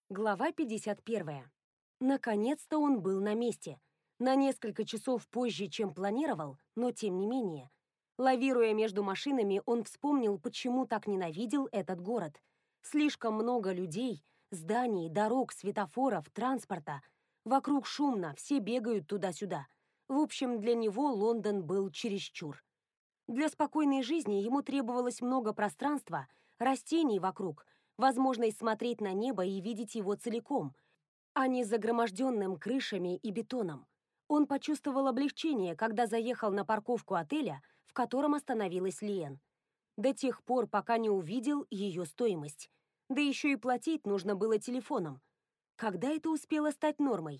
Глава 51. Наконец-то он был на месте. На несколько часов позже, чем планировал, но тем не менее. Лавируя между машинами, он вспомнил, почему так ненавидел этот город. Слишком много людей, зданий, дорог, светофоров, транспорта. Вокруг шумно, все бегают туда-сюда. В общем, для него Лондон был чересчур. Для спокойной жизни ему требовалось много пространства, растений вокруг, возможность смотреть на небо и видеть его целиком, а не загроможденным крышами и бетоном. Он почувствовал облегчение, когда заехал на парковку отеля, в котором остановилась Лиэн. До тех пор, пока не увидел ее стоимость. Да еще и платить нужно было телефоном. Когда это успело стать нормой?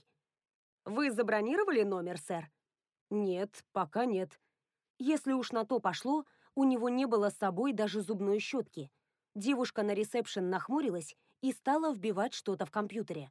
«Вы забронировали номер, сэр?» «Нет, пока нет». Если уж на то пошло, у него не было с собой даже зубной щетки. Девушка на ресепшн нахмурилась и стала вбивать что-то в компьютере.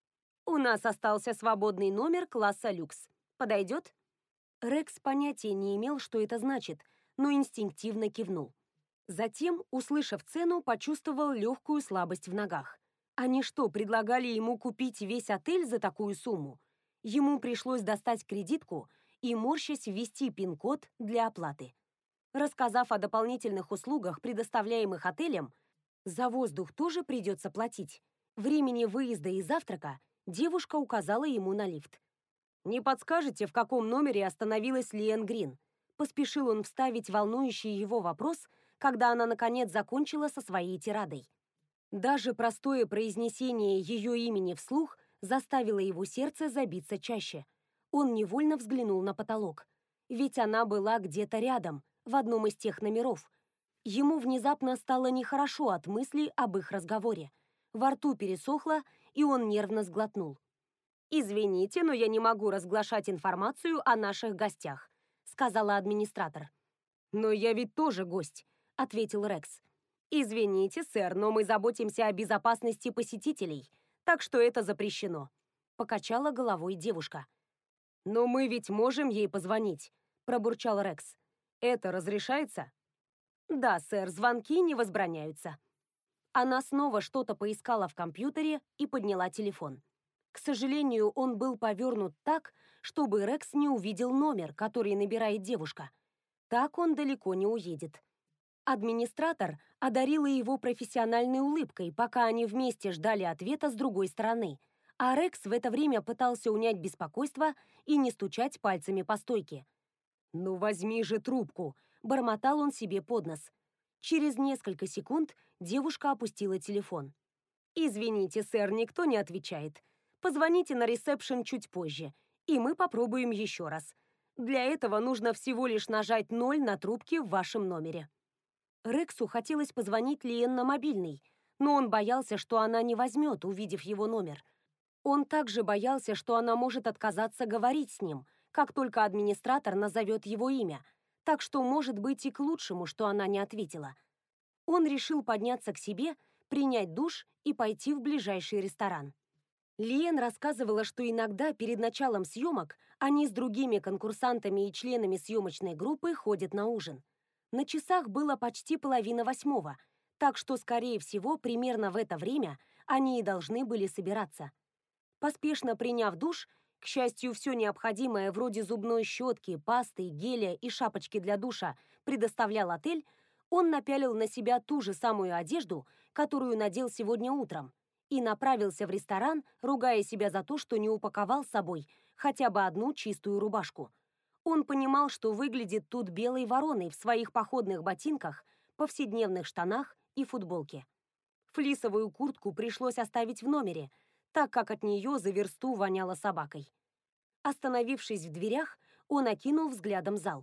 «У нас остался свободный номер класса люкс. Подойдет?» Рекс понятия не имел, что это значит, но инстинктивно кивнул. Затем, услышав цену, почувствовал легкую слабость в ногах. Они что, предлагали ему купить весь отель за такую сумму? Ему пришлось достать кредитку и, морщась, ввести пин-код для оплаты. Рассказав о дополнительных услугах, предоставляемых отелем, за воздух тоже придется платить. Времени выезда и завтрака девушка указала ему на лифт. «Не подскажете, в каком номере остановилась Лиэн Грин?» Поспешил он вставить волнующий его вопрос, когда она, наконец, закончила со своей тирадой. Даже простое произнесение ее имени вслух заставило его сердце забиться чаще. Он невольно взглянул на потолок. Ведь она была где-то рядом, в одном из тех номеров. Ему внезапно стало нехорошо от мысли об их разговоре. Во рту пересохло, и он нервно сглотнул. «Извините, но я не могу разглашать информацию о наших гостях», — сказала администратор. «Но я ведь тоже гость», — ответил Рекс. «Извините, сэр, но мы заботимся о безопасности посетителей, так что это запрещено», — покачала головой девушка. «Но мы ведь можем ей позвонить», — пробурчал Рекс. «Это разрешается?» «Да, сэр, звонки не возбраняются». Она снова что-то поискала в компьютере и подняла телефон. К сожалению, он был повернут так, чтобы Рекс не увидел номер, который набирает девушка. Так он далеко не уедет. Администратор одарила его профессиональной улыбкой, пока они вместе ждали ответа с другой стороны, а Рекс в это время пытался унять беспокойство и не стучать пальцами по стойке. «Ну возьми же трубку!» – бормотал он себе под нос. Через несколько секунд девушка опустила телефон. «Извините, сэр, никто не отвечает. Позвоните на ресепшн чуть позже, и мы попробуем еще раз. Для этого нужно всего лишь нажать 0 на трубке в вашем номере». Рексу хотелось позвонить Лиэн на мобильный, но он боялся, что она не возьмет, увидев его номер. Он также боялся, что она может отказаться говорить с ним, как только администратор назовет его имя, так что, может быть, и к лучшему, что она не ответила. Он решил подняться к себе, принять душ и пойти в ближайший ресторан. Лиэн рассказывала, что иногда перед началом съемок они с другими конкурсантами и членами съемочной группы ходят на ужин. На часах было почти 7:30, так что, скорее всего, примерно в это время они и должны были собираться. Поспешно приняв душ, к счастью, все необходимое вроде зубной щетки, пасты, геля и шапочки для душа предоставлял отель, он напялил на себя ту же самую одежду, которую надел сегодня утром, и направился в ресторан, ругая себя за то, что не упаковал с собой хотя бы одну чистую рубашку. Он понимал, что выглядит тут белой вороной в своих походных ботинках, повседневных штанах и футболке. Флисовую куртку пришлось оставить в номере, так как от нее за версту воняло собакой. Остановившись в дверях, он окинул взглядом зал.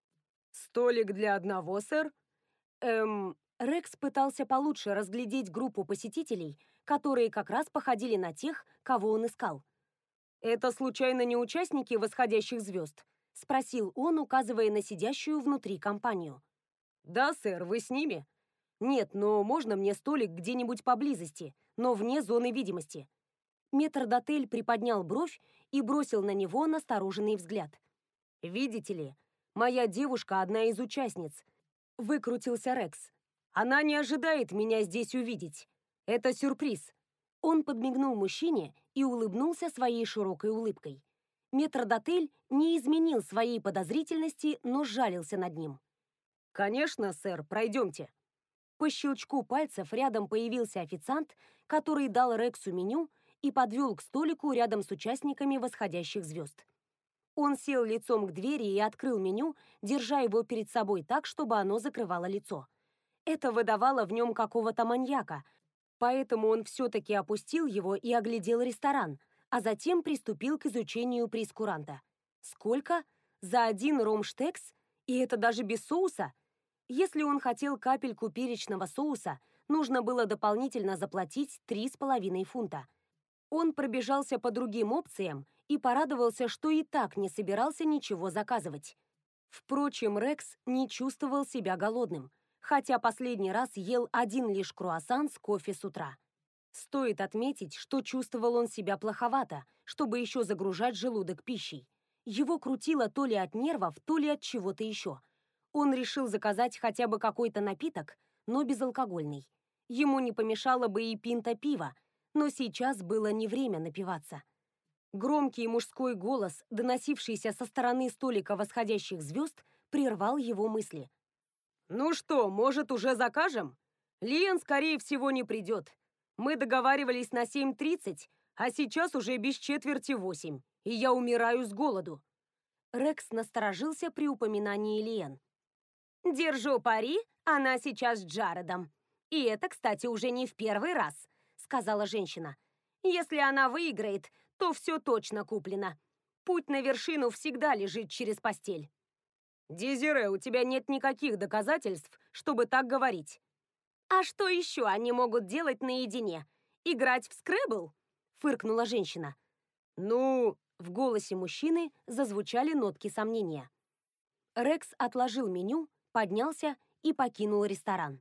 «Столик для одного, сэр?» Рекс пытался получше разглядеть группу посетителей, которые как раз походили на тех, кого он искал. «Это случайно не участники «Восходящих звезд»?» — спросил он, указывая на сидящую внутри компанию. «Да, сэр, вы с ними?» «Нет, но можно мне столик где-нибудь поблизости, но вне зоны видимости?» Метрдотель приподнял бровь и бросил на него настороженный взгляд. «Видите ли, моя девушка одна из участниц», — выкрутился Рекс. «Она не ожидает меня здесь увидеть. Это сюрприз». Он подмигнул мужчине и улыбнулся своей широкой улыбкой. Метрдотель не изменил своей подозрительности, но сжалился над ним. «Конечно, сэр, пройдемте». По щелчку пальцев рядом появился официант, который дал Рексу меню и подвел к столику рядом с участниками восходящих звезд. Он сел лицом к двери и открыл меню, держа его перед собой так, чтобы оно закрывало лицо. Это выдавало в нем какого-то маньяка, поэтому он все-таки опустил его и оглядел ресторан, а затем приступил к изучению прейскуранта. Сколько? За один ромштекс? И это даже без соуса? Если он хотел капельку перечного соуса, нужно было дополнительно заплатить 3,5 фунта. Он пробежался по другим опциям и порадовался, что и так не собирался ничего заказывать. Впрочем, Рекс не чувствовал себя голодным, хотя последний раз ел один лишь круассан с кофе с утра. Стоит отметить, что чувствовал он себя плоховато, чтобы еще загружать желудок пищей. Его крутило то ли от нервов, то ли от чего-то еще. Он решил заказать хотя бы какой-то напиток, но безалкогольный. Ему не помешало бы и пинта пива, но сейчас было не время напиваться. Громкий мужской голос, доносившийся со стороны столика восходящих звезд, прервал его мысли. «Ну что, может, уже закажем? Лиэн, скорее всего, не придет. Мы договаривались на 7:30, а сейчас уже без четверти 8, и я умираю с голоду». Рекс насторожился при упоминании Лиэн. «Держу пари, она сейчас с Джаредом. И это, кстати, уже не в первый раз», — сказала женщина. «Если она выиграет, то все точно куплено. Путь на вершину всегда лежит через постель». «Дезире, у тебя нет никаких доказательств, чтобы так говорить». «А что еще они могут делать наедине? Играть в скрэбл?» — фыркнула женщина. «Ну...» — в голосе мужчины зазвучали нотки сомнения. Рекс отложил меню, поднялся и покинул ресторан.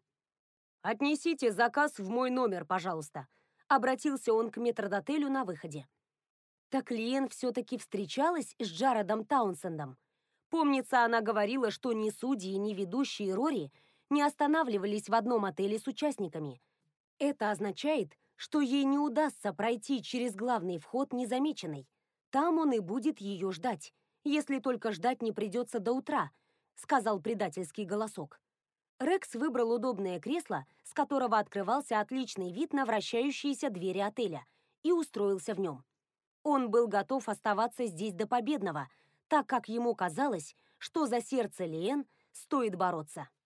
«Отнесите заказ в мой номер, пожалуйста», — обратился он к метрдотелю на выходе. Так Лиэн все-таки встречалась с Джаредом Таунсендом. Помнится, она говорила, что ни судьи, ни ведущие Рори не останавливались в одном отеле с участниками. Это означает, что ей не удастся пройти через главный вход незамеченной. Там он и будет ее ждать, если только ждать не придется до утра, сказал предательский голосок. Рекс выбрал удобное кресло, с которого открывался отличный вид на вращающиеся двери отеля, и устроился в нем. Он был готов оставаться здесь до победного, так как ему казалось, что за сердце Лиэн стоит бороться.